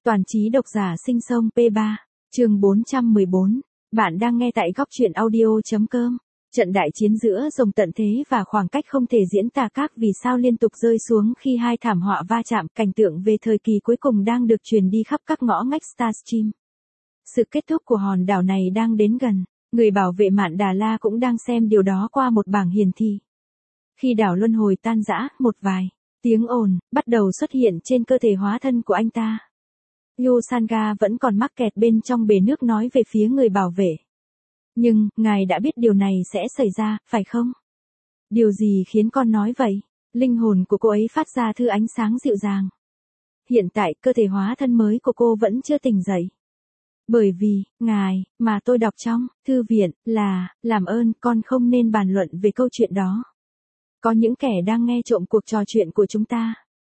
Toàn trí độc giả sinh sông P3, chương 414. Bạn đang nghe tại góc truyện audio.com. Trận đại chiến giữa rồng tận thế và khoảng cách không thể diễn tả các vì sao liên tục rơi xuống khi hai thảm họa va chạm, cảnh tượng về thời kỳ cuối cùng đang được truyền đi khắp các ngõ ngách Starstream. Sự kết thúc của hòn đảo này đang đến gần, người bảo vệ Mạn Đà La cũng đang xem điều đó qua một bảng hiển thị. Khi đảo luân hồi tan rã, một vài tiếng ồn bắt đầu xuất hiện trên cơ thể hóa thân của anh ta. Yusanga vẫn còn mắc kẹt bên trong bể nước nói về phía người bảo vệ. Nhưng, ngài đã biết điều này sẽ xảy ra, phải không? Điều gì khiến con nói vậy? Linh hồn của cô ấy phát ra thứ ánh sáng dịu dàng. Hiện tại, cơ thể hóa thân mới của cô vẫn chưa tỉnh dậy. Bởi vì, ngài, mà tôi đọc trong thư viện, làm ơn, con không nên bàn luận về câu chuyện đó. Có những kẻ đang nghe trộm cuộc trò chuyện của chúng ta.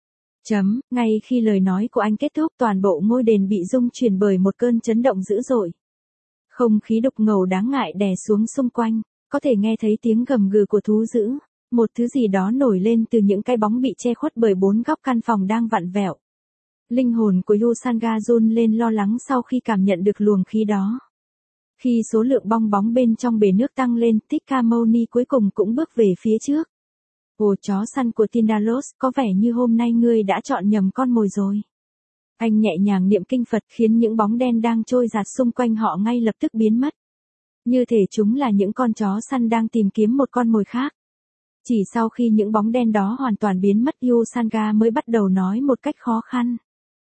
Ngay khi lời nói của anh kết thúc, toàn bộ ngôi đền bị rung chuyển bởi một cơn chấn động dữ dội. Không khí đục ngầu đáng ngại đè xuống xung quanh, có thể nghe thấy tiếng gầm gừ của thú dữ, một thứ gì đó nổi lên từ những cái bóng bị che khuất bởi bốn góc căn phòng đang vặn vẹo. Linh hồn của Yusanga run lên lo lắng sau khi cảm nhận được luồng khí đó. Khi số lượng bong bóng bên trong bể nước tăng lên, Tikamoni cuối cùng cũng bước về phía trước. Ồ, chó săn của Tindalos, có vẻ như hôm nay ngươi đã chọn nhầm con mồi rồi. Anh nhẹ nhàng niệm kinh Phật khiến những bóng đen đang trôi giạt xung quanh họ ngay lập tức biến mất. Như thể chúng là những con chó săn đang tìm kiếm một con mồi khác. Chỉ sau khi những bóng đen đó hoàn toàn biến mất, Yusanga mới bắt đầu nói một cách khó khăn.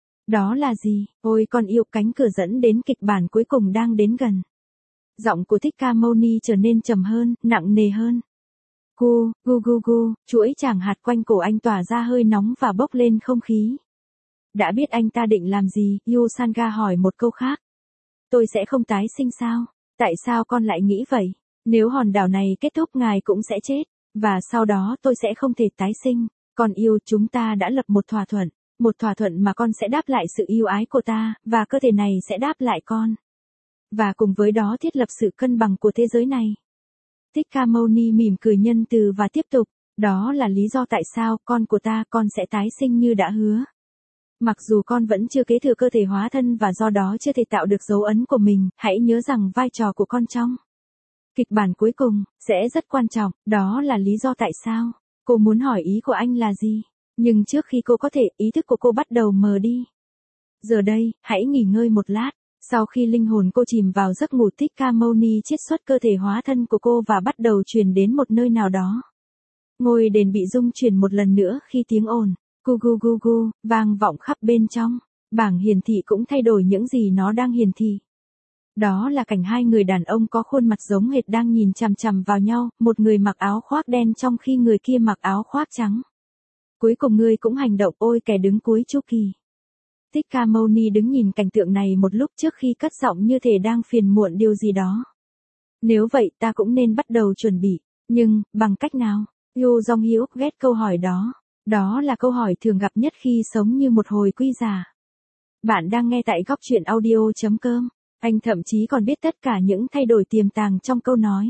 Đó là gì? Ôi con yêu, cánh cửa dẫn đến kịch bản cuối cùng đang đến gần. Giọng của Tikamoni trở nên trầm hơn, nặng nề hơn. Gu, gu gu gu, chuỗi chàng hạt quanh cổ anh tỏa ra hơi nóng và bốc lên không khí. Đã biết anh ta định làm gì, Yusanga hỏi một câu khác. Tôi sẽ không tái sinh sao? Tại sao con lại nghĩ vậy? Nếu hòn đảo này kết thúc ngài cũng sẽ chết, và sau đó tôi sẽ không thể tái sinh. Con yêu, chúng ta đã lập một thỏa thuận mà con sẽ đáp lại sự yêu ái của ta, và cơ thể này sẽ đáp lại con. Và cùng với đó thiết lập sự cân bằng của thế giới này. Tikamoni mỉm cười nhân từ và tiếp tục, đó là lý do tại sao con của ta con sẽ tái sinh như đã hứa. Mặc dù con vẫn chưa kế thừa cơ thể hóa thân và do đó chưa thể tạo được dấu ấn của mình, hãy nhớ rằng vai trò của con trong kịch bản cuối cùng sẽ rất quan trọng, đó là lý do tại sao. Cô muốn hỏi ý của anh là gì? Nhưng trước khi cô có thể, ý thức của cô bắt đầu mờ đi. Giờ đây, hãy nghỉ ngơi một lát. Sau khi linh hồn cô chìm vào giấc ngủ, Tikamoni chiết xuất cơ thể hóa thân của cô và bắt đầu truyền đến một nơi nào đó. Ngôi đền bị rung chuyển một lần nữa khi tiếng ồn, gu gu gu gu, vang vọng khắp bên trong. Bảng hiển thị cũng thay đổi những gì nó đang hiển thị. Đó là cảnh hai người đàn ông có khuôn mặt giống hệt đang nhìn chằm chằm vào nhau, một người mặc áo khoác đen trong khi người kia mặc áo khoác trắng. Cuối cùng ngươi cũng hành động, ôi kẻ đứng cuối chu kỳ. Tikamoni đứng nhìn cảnh tượng này một lúc trước khi cất giọng như thể đang phiền muộn điều gì đó. Nếu vậy ta cũng nên bắt đầu chuẩn bị, nhưng, bằng cách nào? Yoo Jong-hyuk ghét câu hỏi đó. Đó là câu hỏi thường gặp nhất khi sống như một hồi quy già. Bạn đang nghe tại góc truyện audio.com. Anh thậm chí còn biết tất cả những thay đổi tiềm tàng trong câu nói.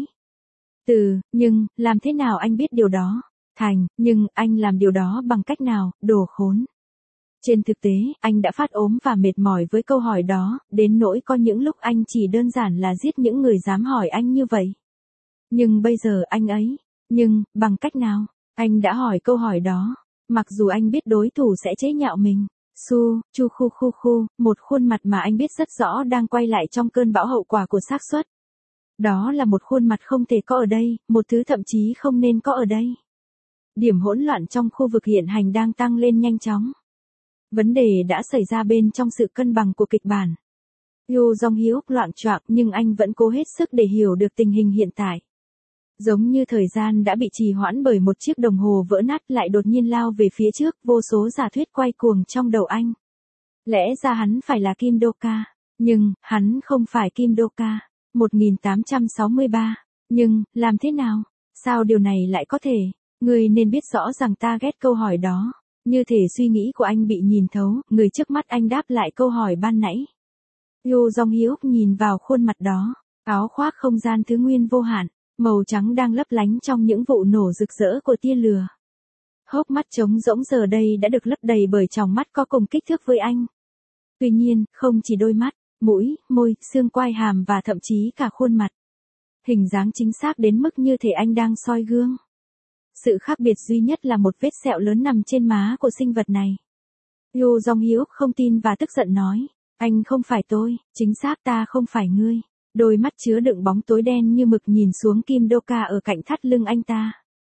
Nhưng, làm thế nào anh biết điều đó? Nhưng, anh làm điều đó bằng cách nào, đồ khốn? Trên thực tế, anh đã phát ốm và mệt mỏi với câu hỏi đó, đến nỗi có những lúc anh chỉ đơn giản là giết những người dám hỏi anh như vậy. Nhưng bây giờ anh ấy, bằng cách nào? Anh đã hỏi câu hỏi đó, mặc dù anh biết đối thủ sẽ chế nhạo mình. Chu khu, một khuôn mặt mà anh biết rất rõ đang quay lại trong cơn bão hậu quả của xác suất. Đó là một khuôn mặt không thể có ở đây, một thứ thậm chí không nên có ở đây. Điểm hỗn loạn trong khu vực hiện hành đang tăng lên nhanh chóng. Vấn đề đã xảy ra bên trong sự cân bằng của kịch bản. Yoo Jong-hyuk loạng choạng nhưng anh vẫn cố hết sức để hiểu được tình hình hiện tại. Giống như thời gian đã bị trì hoãn bởi một chiếc đồng hồ vỡ nát lại đột nhiên lao về phía trước, vô số giả thuyết quay cuồng trong đầu anh. Lẽ ra hắn phải là Kim Do-ka, nhưng, hắn không phải Kim Do-ka. 1863. Nhưng, làm thế nào? Sao điều này lại có thể? Ngươi nên biết rõ rằng ta ghét câu hỏi đó. Như thể suy nghĩ của anh bị nhìn thấu, người trước mắt anh đáp lại câu hỏi ban nãy. Yoo Jong-hyuk nhìn vào khuôn mặt đó, áo khoác không gian thứ nguyên vô hạn, màu trắng đang lấp lánh trong những vụ nổ rực rỡ của tia lửa. Hốc mắt trống rỗng giờ đây đã được lấp đầy bởi tròng mắt có cùng kích thước với anh. Tuy nhiên, không chỉ đôi mắt, mũi, môi, xương quai hàm và thậm chí cả khuôn mặt. Hình dáng chính xác đến mức như thể anh đang soi gương. Sự khác biệt duy nhất là một vết sẹo lớn nằm trên má của sinh vật này. Yoo Jong-hyuk không tin và tức giận nói, anh không phải tôi, chính xác ta không phải ngươi. Đôi mắt chứa đựng bóng tối đen như mực nhìn xuống Kim Do-ka ở cạnh thắt lưng anh ta.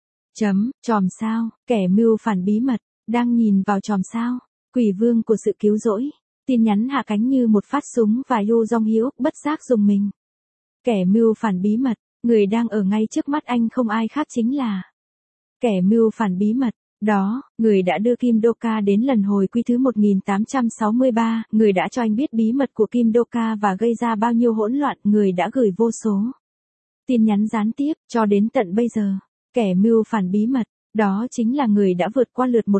Chòm sao, kẻ mưu phản bí mật, đang nhìn vào chòm sao, quỷ vương của sự cứu rỗi. Tin nhắn hạ cánh như một phát súng và Yoo Jong-hyuk bất giác rùng mình. Kẻ mưu phản bí mật, người đang ở ngay trước mắt anh không ai khác chính là kẻ mưu phản bí mật. Đó, người đã đưa Kim Do-ka đến lần hồi quy thứ 1863, người đã cho anh biết bí mật của Kim Do-ka và gây ra bao nhiêu hỗn loạn, người đã gửi vô số tin nhắn gián tiếp, cho đến tận bây giờ. Kẻ mưu phản bí mật, đó chính là người đã vượt qua lượt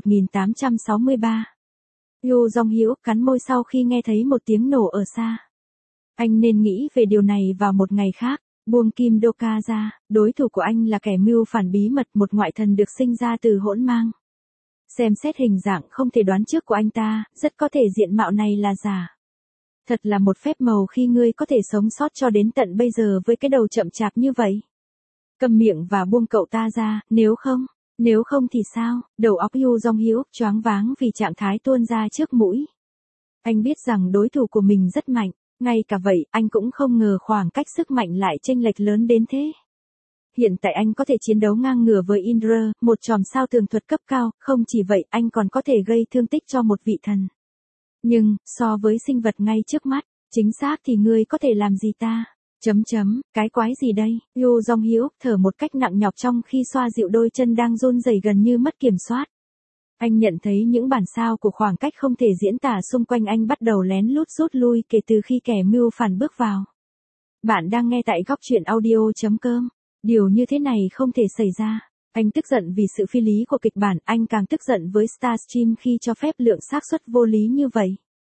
1863. Yoo Jong-hyuk cắn môi sau khi nghe thấy một tiếng nổ ở xa. Anh nên nghĩ về điều này vào một ngày khác. Buông Kim Do-ka ra, đối thủ của anh là kẻ mưu phản bí mật, một ngoại thần được sinh ra từ hỗn mang. Xem xét hình dạng không thể đoán trước của anh ta, rất có thể diện mạo này là giả. Thật là một phép màu khi ngươi có thể sống sót cho đến tận bây giờ với cái đầu chậm chạp như vậy. Cầm miệng và buông cậu ta ra, nếu không thì sao? Đầu óc Yoo Jong-hyuk choáng váng vì trạng thái tuôn ra trước mũi. Anh biết rằng đối thủ của mình rất mạnh. Ngay cả vậy, anh cũng không ngờ khoảng cách sức mạnh lại chênh lệch lớn đến thế. Hiện tại anh có thể chiến đấu ngang ngửa với Indra, một chòm sao tường thuật cấp cao, không chỉ vậy, anh còn có thể gây thương tích cho một vị thần. Nhưng, so với sinh vật ngay trước mắt, chính xác thì ngươi có thể làm gì ta? Cái quái gì đây? Yoo Jong-hyuk thở một cách nặng nhọc trong khi xoa dịu đôi chân đang run rẩy gần như mất kiểm soát. Anh nhận thấy những bản sao của khoảng cách không thể diễn tả xung quanh anh bắt đầu lén lút rút lui kể từ khi kẻ mưu phản bước vào. Bạn đang nghe tại góc truyện audio.com. Điều như thế này không thể xảy ra. Anh tức giận vì sự phi lý của kịch bản, anh càng tức giận với Starstream khi cho phép lượng xác suất vô lý như vậy.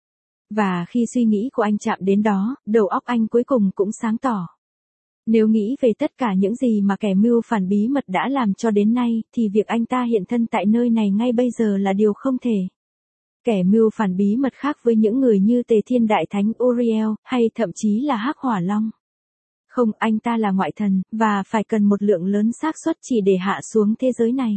Và khi suy nghĩ của anh chạm đến đó, đầu óc anh cuối cùng cũng sáng tỏ. Nếu nghĩ về tất cả những gì mà kẻ mưu phản bí mật đã làm cho đến nay, thì việc anh ta hiện thân tại nơi này ngay bây giờ là điều không thể. Kẻ mưu phản bí mật khác với những người như Tề Thiên Đại Thánh Uriel, hay thậm chí là Hắc Hỏa Long. Không, anh ta là ngoại thần, và phải cần một lượng lớn xác suất chỉ để hạ xuống thế giới này.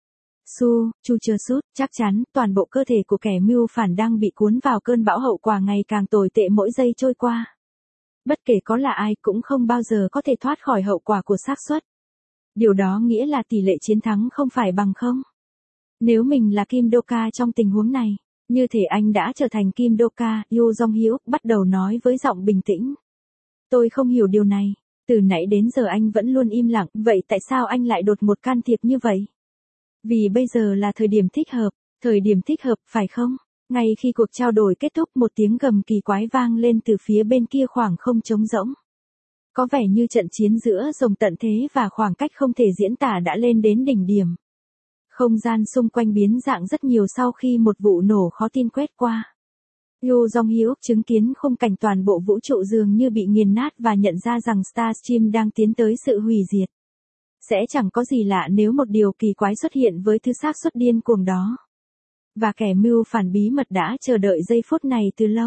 Chu chờ sút, chắc chắn, toàn bộ cơ thể của kẻ mưu phản đang bị cuốn vào cơn bão hậu quả ngày càng tồi tệ mỗi giây trôi qua. Bất kể có là ai cũng không bao giờ có thể thoát khỏi hậu quả của xác suất. Điều đó nghĩa là tỷ lệ chiến thắng không phải bằng không. Nếu mình là Kim Do-ka trong tình huống này, như thể anh đã trở thành Kim Do-ka, Yoo Jong-hyuk bắt đầu nói với giọng bình tĩnh. Tôi không hiểu điều này, từ nãy đến giờ anh vẫn luôn im lặng, vậy tại sao anh lại đột ngột can thiệp như vậy? Vì bây giờ là thời điểm thích hợp, phải không? Ngay khi cuộc trao đổi kết thúc, một tiếng gầm kỳ quái vang lên từ phía bên kia khoảng không trống rỗng. Có vẻ như trận chiến giữa rồng tận thế và khoảng cách không thể diễn tả đã lên đến đỉnh điểm. Không gian xung quanh biến dạng rất nhiều sau khi một vụ nổ khó tin quét qua. Yoo Jong-hyuk chứng kiến khung cảnh toàn bộ vũ trụ dường như bị nghiền nát và nhận ra rằng Starstream đang tiến tới sự hủy diệt. Sẽ chẳng có gì lạ nếu một điều kỳ quái xuất hiện với thứ xác suất điên cuồng đó. Và kẻ mưu phản bí mật đã chờ đợi giây phút này từ lâu.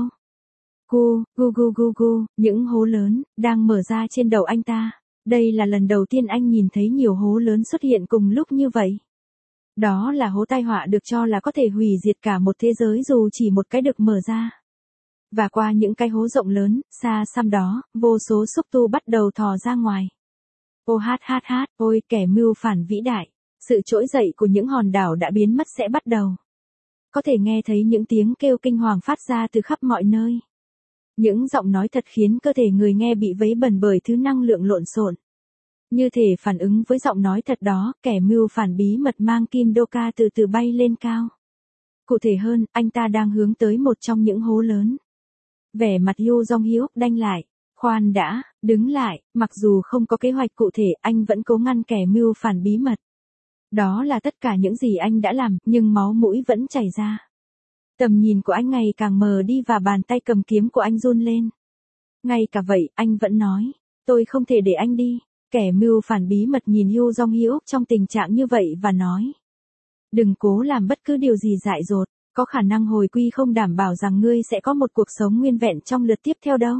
Những hố lớn đang mở ra trên đầu anh ta. Đây là lần đầu tiên anh nhìn thấy nhiều hố lớn xuất hiện cùng lúc như vậy. Đó là hố tai họa được cho là có thể hủy diệt cả một thế giới dù chỉ một cái được mở ra. Và qua những cái hố rộng lớn, xa xăm đó, vô số xúc tu bắt đầu thò ra ngoài. Ôi kẻ mưu phản vĩ đại, sự trỗi dậy của những hòn đảo đã biến mất sẽ bắt đầu. Có thể nghe thấy những tiếng kêu kinh hoàng phát ra từ khắp mọi nơi. Những giọng nói thật khiến cơ thể người nghe bị vấy bẩn bởi thứ năng lượng lộn xộn. Như thể phản ứng với giọng nói thật đó, kẻ mưu phản bí mật mang Kim Do-ka từ từ bay lên cao. Cụ thể hơn, anh ta đang hướng tới một trong những hố lớn. Vẻ mặt Yoo Jong-hyuk đanh lại. Khoan đã, đứng lại, mặc dù không có kế hoạch cụ thể, anh vẫn cố ngăn kẻ mưu phản bí mật. Đó là tất cả những gì anh đã làm, nhưng máu mũi vẫn chảy ra. Tầm nhìn của anh ngày càng mờ đi và bàn tay cầm kiếm của anh run lên. Ngay cả vậy, anh vẫn nói, tôi không thể để anh đi. Kẻ mưu phản bí mật nhìn Yoo Jong-hyuk trong tình trạng như vậy và nói. Đừng cố làm bất cứ điều gì dại dột, Có khả năng hồi quy không đảm bảo rằng ngươi sẽ có một cuộc sống nguyên vẹn trong lượt tiếp theo đâu.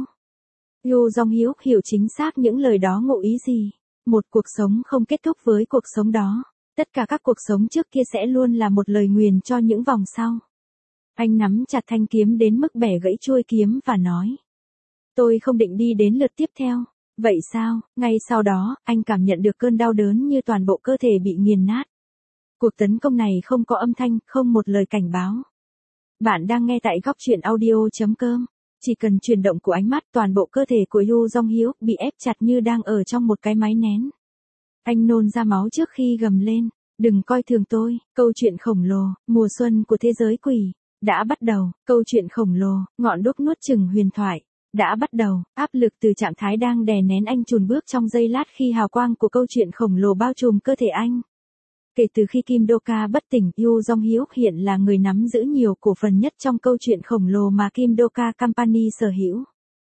Yoo Jong-hyuk hiểu chính xác những lời đó ngụ ý gì. Một cuộc sống không kết thúc với cuộc sống đó. Tất cả các cuộc sống trước kia sẽ luôn là một lời nguyền cho những vòng sau. Anh nắm chặt thanh kiếm đến mức bẻ gãy chuôi kiếm và nói. Tôi không định đi đến lượt tiếp theo. Vậy sao? Ngay sau đó, anh cảm nhận được cơn đau đớn như toàn bộ cơ thể bị nghiền nát. Cuộc tấn công này không có âm thanh, không một lời cảnh báo. Bạn đang nghe tại góc truyện audio.com. Chỉ cần chuyển động của ánh mắt, toàn bộ cơ thể của Yoo Jong-hyuk bị ép chặt như đang ở trong một cái máy nén. Anh nôn ra máu trước khi gầm lên. Đừng coi thường tôi, câu chuyện khổng lồ, mùa xuân của thế giới quỷ. Đã bắt đầu, câu chuyện khổng lồ, ngọn đuốc nuốt chửng huyền thoại. Đã bắt đầu, áp lực từ trạng thái đang đè nén anh chùn bước trong giây lát khi hào quang của câu chuyện khổng lồ bao trùm cơ thể anh. Kể từ khi Kim Do-ka bất tỉnh, Yoo Jong-hyuk hiện là người nắm giữ nhiều cổ phần nhất trong câu chuyện khổng lồ mà Kim Do-ka Company sở hữu.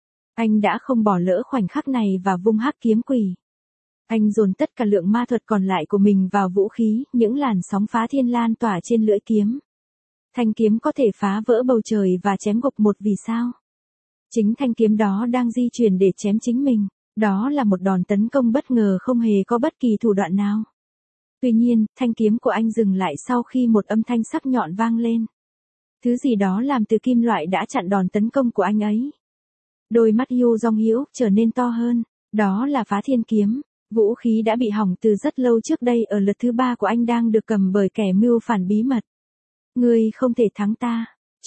Anh đã không bỏ lỡ khoảnh khắc này và vung hắc kiếm quỷ. Anh dồn tất cả lượng ma thuật còn lại của mình vào vũ khí, những làn sóng phá thiên lan tỏa trên lưỡi kiếm. Thanh kiếm có thể phá vỡ bầu trời và chém gục một vì sao. Chính thanh kiếm đó đang di chuyển để chém chính mình. Đó là một đòn tấn công bất ngờ không hề có bất kỳ thủ đoạn nào. Tuy nhiên, thanh kiếm của anh dừng lại sau khi một âm thanh sắc nhọn vang lên. Thứ gì đó làm từ kim loại đã chặn đòn tấn công của anh ấy. Đôi mắt Yoo Jong-hyuk trở nên to hơn. Đó là phá thiên kiếm. Vũ khí đã bị hỏng từ rất lâu trước đây ở lượt thứ 3 của anh đang được cầm bởi kẻ mưu phản bí mật. Ngươi không thể thắng ta.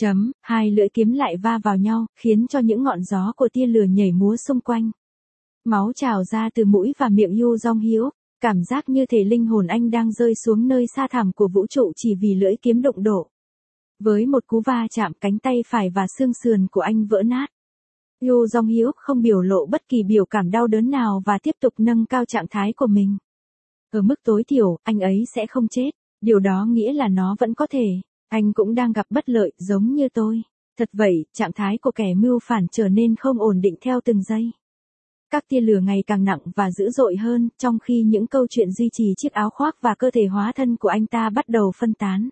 Hai lưỡi kiếm lại va vào nhau, khiến cho những ngọn gió của tia lửa nhảy múa xung quanh. Máu trào ra từ mũi và miệng Yoo Jong-hyuk, cảm giác như thể linh hồn anh đang rơi xuống nơi xa thẳm của vũ trụ chỉ vì lưỡi kiếm đụng độ. Với một cú va chạm, cánh tay phải và xương sườn của anh vỡ nát. Yoo Jong-hyuk không biểu lộ bất kỳ biểu cảm đau đớn nào và tiếp tục nâng cao trạng thái của mình. Ở mức tối thiểu, anh ấy sẽ không chết. Điều đó nghĩa là nó vẫn có thể. Anh cũng đang gặp bất lợi giống như tôi. Thật vậy, trạng thái của kẻ mưu phản trở nên không ổn định theo từng giây. Các tia lửa ngày càng nặng và dữ dội hơn, trong khi những câu chuyện duy trì chiếc áo khoác và cơ thể hóa thân của anh ta bắt đầu phân tán.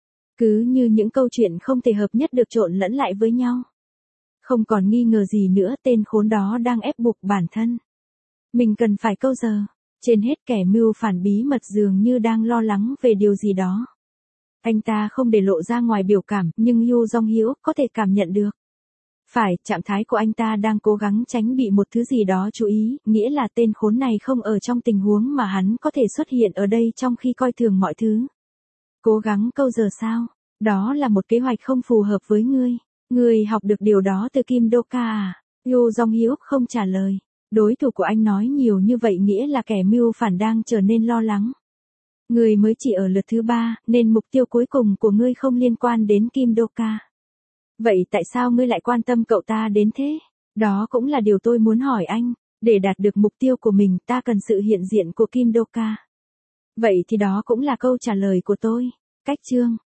Cứ như những câu chuyện không thể hợp nhất được trộn lẫn lại với nhau. Không còn nghi ngờ gì nữa, tên khốn đó đang ép buộc bản thân. Mình cần phải câu giờ. Trên hết, kẻ mưu phản bí mật dường như đang lo lắng về điều gì đó. Anh ta không để lộ ra ngoài biểu cảm, nhưng Yoo Jong-hyuk có thể cảm nhận được. Phải, trạng thái của anh ta đang cố gắng tránh bị một thứ gì đó chú ý, nghĩa là tên khốn này không ở trong tình huống mà hắn có thể xuất hiện ở đây trong khi coi thường mọi thứ. Cố gắng câu giờ sao? Đó là một kế hoạch không phù hợp với ngươi. Ngươi học được điều đó từ Kim Do-ka à? Yoo Jong-hyuk không trả lời. Đối thủ của anh nói nhiều như vậy nghĩa là kẻ mưu phản đang trở nên lo lắng. Ngươi mới chỉ ở lượt thứ 3, nên mục tiêu cuối cùng của ngươi không liên quan đến Kim Do-ka. Vậy tại sao ngươi lại quan tâm cậu ta đến thế? Đó cũng là điều tôi muốn hỏi anh. Để đạt được mục tiêu của mình, ta cần sự hiện diện của Kim Do-ka. Vậy thì đó cũng là câu trả lời của tôi. Cách chương